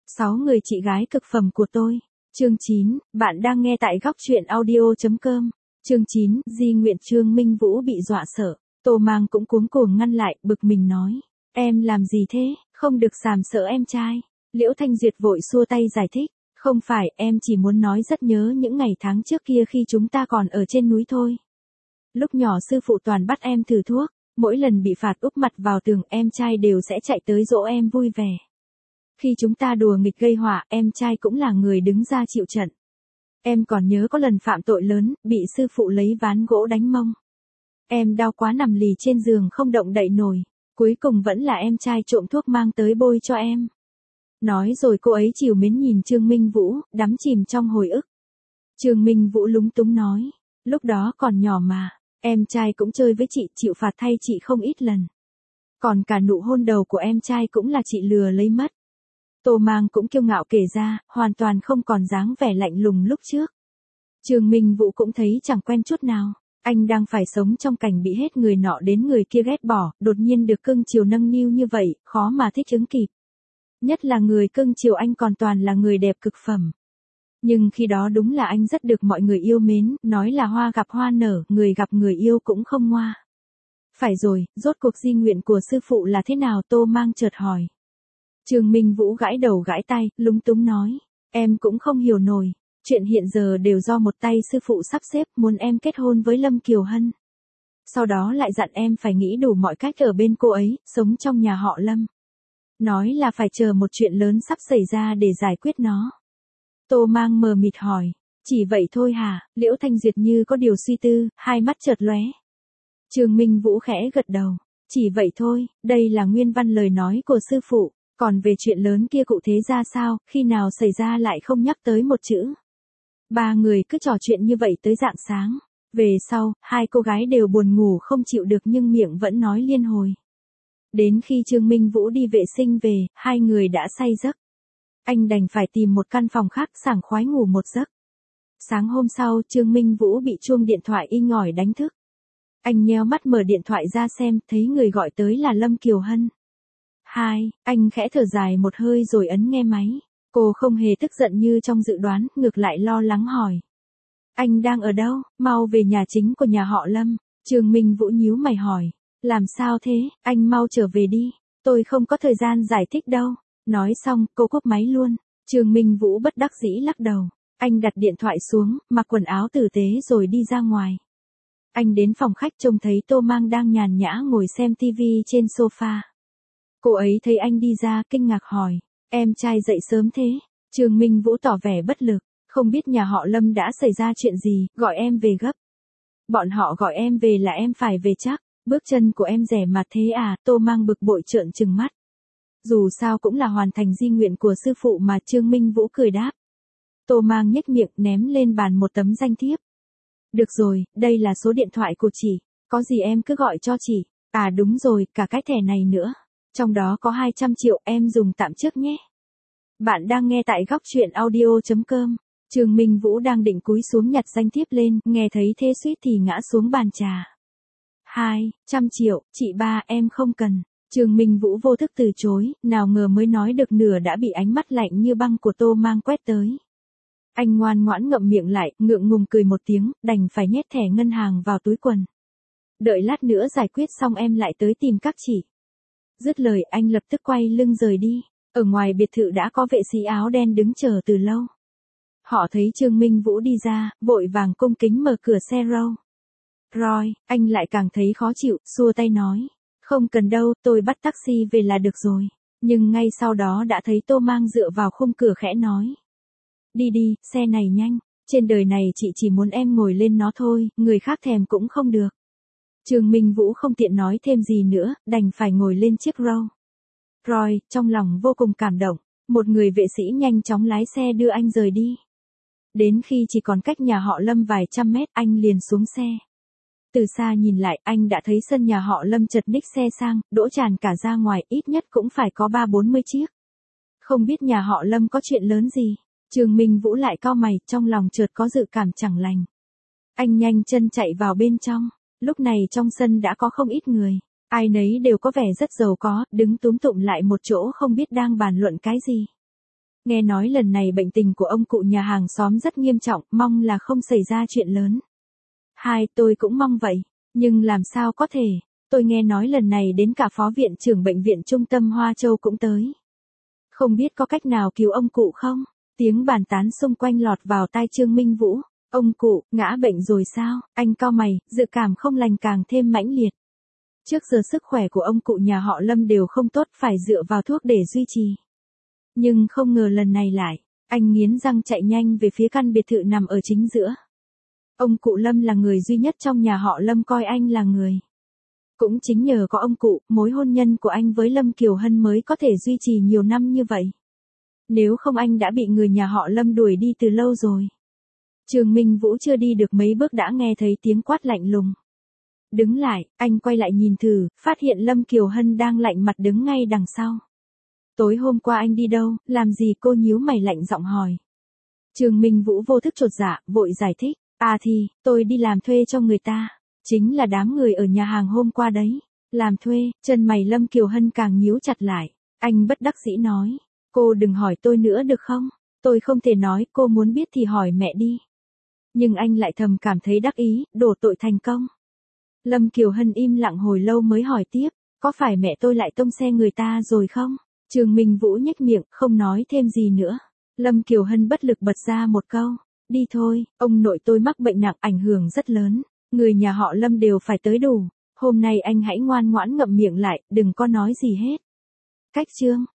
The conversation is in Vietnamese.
6 người chị gái cực phẩm của tôi. Chương 9, bạn đang nghe tại góc truyện audio.com. Chương 9, Di nguyện Trương Minh Vũ bị dọa sợ. Tô Mang cũng cuống cuồng ngăn lại, bực mình nói. Em làm gì thế, không được sàm sỡ em trai. Liễu Thanh Duyệt vội xua tay giải thích. Không phải, em chỉ muốn nói rất nhớ những ngày tháng trước kia khi chúng ta còn ở trên núi thôi. Lúc nhỏ sư phụ toàn bắt em thử thuốc, mỗi lần bị phạt úp mặt vào tường em trai đều sẽ chạy tới dỗ em vui vẻ. Khi chúng ta đùa nghịch gây họa, em trai cũng là người đứng ra chịu trận. Em còn nhớ có lần phạm tội lớn, bị sư phụ lấy ván gỗ đánh mông. Em đau quá nằm lì trên giường không động đậy nổi, cuối cùng vẫn là em trai trộm thuốc mang tới bôi cho em. Nói rồi cô ấy trìu mến nhìn Trương Minh Vũ, đắm chìm trong hồi ức. Trương Minh Vũ lúng túng nói, lúc đó còn nhỏ mà, em trai cũng chơi với chị, chịu phạt thay chị không ít lần. Còn cả nụ hôn đầu của em trai cũng là chị lừa lấy mất. Tô Mang cũng kiêu ngạo kể ra, hoàn toàn không còn dáng vẻ lạnh lùng lúc trước. Trương Minh Vũ cũng thấy chẳng quen chút nào. Anh đang phải sống trong cảnh bị hết người nọ đến người kia ghét bỏ, đột nhiên được cưng chiều nâng niu như vậy, khó mà thích ứng kịp. Nhất là người cưng chiều anh còn toàn là người đẹp cực phẩm. Nhưng khi đó đúng là anh rất được mọi người yêu mến, nói là hoa gặp hoa nở, người gặp người yêu cũng không ngoa. Phải rồi, rốt cuộc di nguyện của sư phụ là thế nào? Tô Mang chợt hỏi. Trương Minh Vũ gãi đầu gãi tay, lúng túng nói, em cũng không hiểu nổi, chuyện hiện giờ đều do một tay sư phụ sắp xếp, muốn em kết hôn với Lâm Kiều Hân. Sau đó lại dặn em phải nghĩ đủ mọi cách ở bên cô ấy, sống trong nhà họ Lâm. Nói là phải chờ một chuyện lớn sắp xảy ra để giải quyết nó. Tô Mang mờ mịt hỏi, chỉ vậy thôi hả? Liễu Thanh Duyệt như có điều suy tư, hai mắt chợt lóe. Trương Minh Vũ khẽ gật đầu, chỉ vậy thôi, đây là nguyên văn lời nói của sư phụ. Còn về chuyện lớn kia cụ thể ra sao, khi nào xảy ra lại không nhắc tới một chữ. Ba người cứ trò chuyện như vậy tới rạng sáng. Về sau, hai cô gái đều buồn ngủ không chịu được nhưng miệng vẫn nói liên hồi. Đến khi Trương Minh Vũ đi vệ sinh về, hai người đã say giấc. Anh đành phải tìm một căn phòng khác sảng khoái ngủ một giấc. Sáng hôm sau, Trương Minh Vũ bị chuông điện thoại inh ỏi đánh thức. Anh nheo mắt mở điện thoại ra xem, thấy người gọi tới là Lâm Kiều Hân. Anh khẽ thở dài một hơi rồi ấn nghe máy. Cô không hề tức giận như trong dự đoán, ngược lại lo lắng hỏi. Anh đang ở đâu? Mau về nhà chính của nhà họ Lâm. Trương Minh Vũ nhíu mày hỏi. Làm sao thế? Anh mau trở về đi. Tôi không có thời gian giải thích đâu. Nói xong, cô cúp máy luôn. Trương Minh Vũ bất đắc dĩ lắc đầu. Anh đặt điện thoại xuống, mặc quần áo tử tế rồi đi ra ngoài. Anh đến phòng khách trông thấy Tô Mang đang nhàn nhã ngồi xem tivi trên sofa. Cô ấy thấy anh đi ra, kinh ngạc hỏi, em trai dậy sớm thế? Trương Minh Vũ tỏ vẻ bất lực, không biết nhà họ Lâm đã xảy ra chuyện gì, gọi em về gấp. Bọn họ gọi em về là em phải về chắc, bước chân của em rẻ mặt thế à? Tô Mang bực bội trợn trừng mắt. Dù sao cũng là hoàn thành di nguyện của sư phụ mà. Trương Minh Vũ cười đáp. Tô Mang nhếch miệng ném lên bàn một tấm danh thiếp. Được rồi, đây là số điện thoại của chị, có gì em cứ gọi cho chị. À đúng rồi, cả cái thẻ này nữa. Trong đó có 200 triệu, em dùng tạm trước nhé. Bạn đang nghe tại góc truyện audio.com. Trương Minh Vũ đang định cúi xuống nhặt danh thiếp lên, nghe thấy thế suýt thì ngã xuống bàn trà. 200 triệu, chị ba, em không cần. Trương Minh Vũ vô thức từ chối, nào ngờ mới nói được nửa đã bị ánh mắt lạnh như băng của Tô Mang quét tới. Anh ngoan ngoãn ngậm miệng lại, ngượng ngùng cười một tiếng, đành phải nhét thẻ ngân hàng vào túi quần. Đợi lát nữa giải quyết xong em lại tới tìm các chị. Dứt lời anh lập tức quay lưng rời đi. Ở ngoài biệt thự đã có vệ sĩ áo đen đứng chờ từ lâu. Họ thấy Trương Minh Vũ đi ra, vội vàng cung kính mở cửa xe Rolls Royce. Anh lại càng thấy khó chịu, xua tay nói. Không cần đâu, tôi bắt taxi về là được rồi. Nhưng ngay sau đó đã thấy Tô Mang dựa vào khung cửa khẽ nói. Đi đi, xe này nhanh. Trên đời này chị chỉ muốn em ngồi lên nó thôi, người khác thèm cũng không được. Trương Minh Vũ không tiện nói thêm gì nữa, đành phải ngồi lên chiếc Rolls Royce, trong lòng vô cùng cảm động. Một người vệ sĩ nhanh chóng lái xe đưa anh rời đi. Đến khi chỉ còn cách nhà họ Lâm vài trăm mét, anh liền xuống xe. Từ xa nhìn lại, anh đã thấy sân nhà họ Lâm chật ních xe sang, đỗ tràn cả ra ngoài, ít nhất cũng phải có 30-40 chiếc. Không biết nhà họ Lâm có chuyện lớn gì. Trương Minh Vũ lại cau mày, trong lòng chợt có dự cảm chẳng lành. Anh nhanh chân chạy vào bên trong. Lúc này trong sân đã có không ít người. Ai nấy đều có vẻ rất giàu có, đứng túm tụm lại một chỗ không biết đang bàn luận cái gì. Nghe nói lần này bệnh tình của ông cụ nhà hàng xóm rất nghiêm trọng, mong là không xảy ra chuyện lớn. Hai, tôi cũng mong vậy. Nhưng làm sao có thể, tôi nghe nói lần này đến cả phó viện trưởng bệnh viện trung tâm Hoa Châu cũng tới. Không biết có cách nào cứu ông cụ không? Tiếng bàn tán xung quanh lọt vào tai Trương Minh Vũ. Ông cụ, ngã bệnh rồi sao? Anh cau mày, dự cảm không lành càng thêm mãnh liệt. Trước giờ sức khỏe của ông cụ nhà họ Lâm đều không tốt, phải dựa vào thuốc để duy trì. Nhưng không ngờ lần này lại, anh nghiến răng chạy nhanh về phía căn biệt thự nằm ở chính giữa. Ông cụ Lâm là người duy nhất trong nhà họ Lâm coi anh là người. Cũng chính nhờ có ông cụ, mối hôn nhân của anh với Lâm Kiều Hân mới có thể duy trì nhiều năm như vậy. Nếu không anh đã bị người nhà họ Lâm đuổi đi từ lâu rồi. Trương Minh Vũ chưa đi được mấy bước đã nghe thấy tiếng quát lạnh lùng. Đứng lại, anh quay lại nhìn thử, phát hiện Lâm Kiều Hân đang lạnh mặt đứng ngay đằng sau. Tối hôm qua anh đi đâu, làm gì? Cô nhíu mày lạnh giọng hỏi. Trương Minh Vũ vô thức chột dạ, vội giải thích. À thì, tôi đi làm thuê cho người ta. Chính là đám người ở nhà hàng hôm qua đấy. Làm thuê, chân mày Lâm Kiều Hân càng nhíu chặt lại. Anh bất đắc dĩ nói. Cô đừng hỏi tôi nữa được không? Tôi không thể nói, cô muốn biết thì hỏi mẹ đi. Nhưng anh lại thầm cảm thấy đắc ý, đổ tội thành công. Lâm Kiều Hân im lặng hồi lâu mới hỏi tiếp. Có phải mẹ tôi lại tông xe người ta rồi không? Trương Minh Vũ nhếch miệng, không nói thêm gì nữa. Lâm Kiều Hân bất lực bật ra một câu. Đi thôi, ông nội tôi mắc bệnh nặng ảnh hưởng rất lớn. Người nhà họ Lâm đều phải tới đủ. Hôm nay anh hãy ngoan ngoãn ngậm miệng lại, đừng có nói gì hết. Cách chương